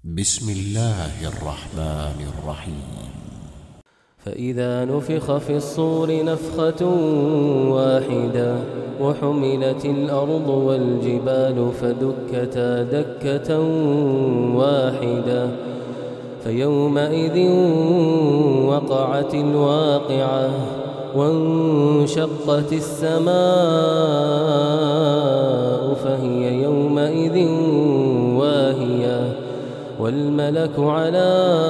بسم الله الرحمن الرحيم. فإذا نفخ في الصور نفخة واحدة وحملت الأرض والجبال فدكتا دكة واحدة فيومئذ وقعت الواقعة وانشقت السماء فهي يومئذ واهية والملك على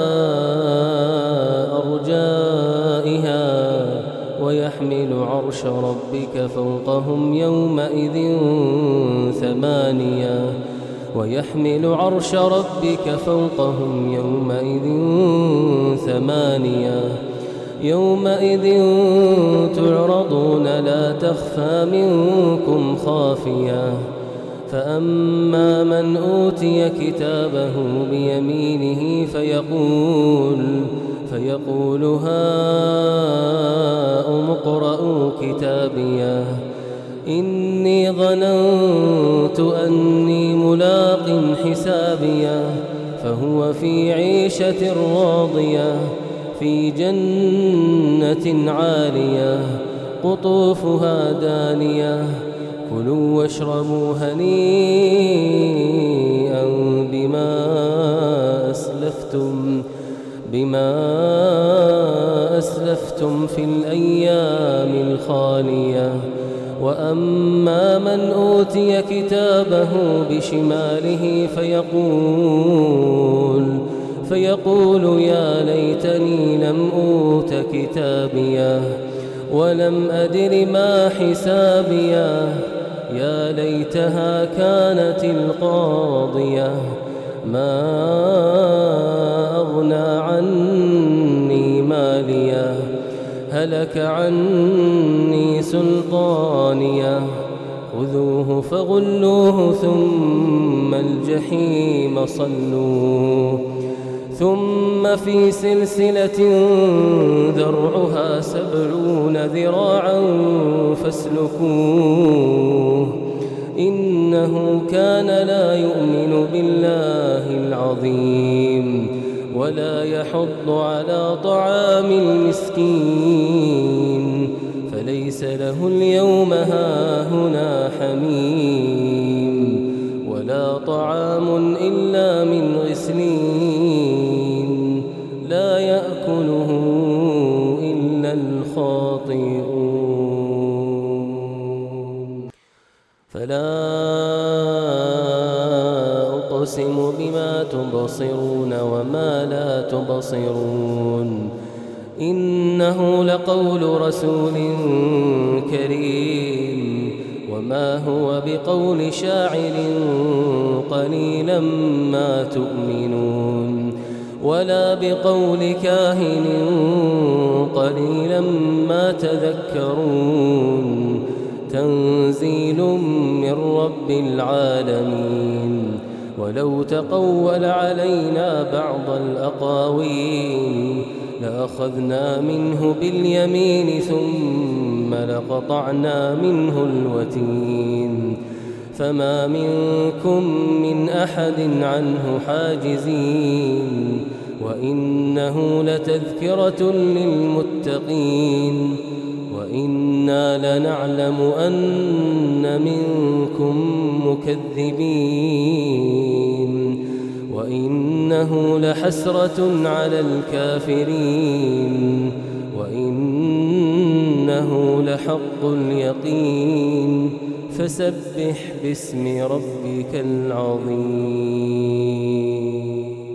أرجائها ويحمل عرش ربك فوقهم يومئذ ثمانية يومئذ تعرضون لا تخفى منكم خافية فأما من أوتي كتابه بيمينه فيقول هاؤم اقرءوا كتابيه إني ظننت أني ملاق حسابيه فهو في عيشة راضية في جنة عالية قطوفها دانية كلوا واشربوا هنيئا بما أسلفتم في الأيام الخالية وأما من أوتي كتابه بشماله فيقول يا ليتني لم أوت كتابيه ولم أدر ما حسابيه يا ليتها كانت القاضية ما أغنى عني ماليه هلك عني سلطانيه خذوه فغلوه ثم الجحيم صلوه ثم في سلسلة ذرعها 70 ذراعا فاسلكوه إنه كان لا يؤمن بالله العظيم ولا يحض على طعام المسكين فليس له اليوم هاهنا حميم ولا طعام إلا من غسلين لا يأكله إلا الخاطئون فلا أقسم بما تبصرون وما لا تبصرون إنه لقول رسول كريم وما هو بقول شاعر قليلا ما تؤمنون ولا بقول كاهن قليلا ما تذكرون تنزيل من رب العالمين ولو تقول علينا بعض الأقاويل لأخذنا منه باليمين ثم لقطعنا منه الوتين فما منكم من أحد عنه حاجزين وإنه لتذكرة للمتقين وإنا لنعلم أن منكم مكذبين وإنه لحسرة على الكافرين وإنه لحق اليقين فسبح باسم ربك العظيم.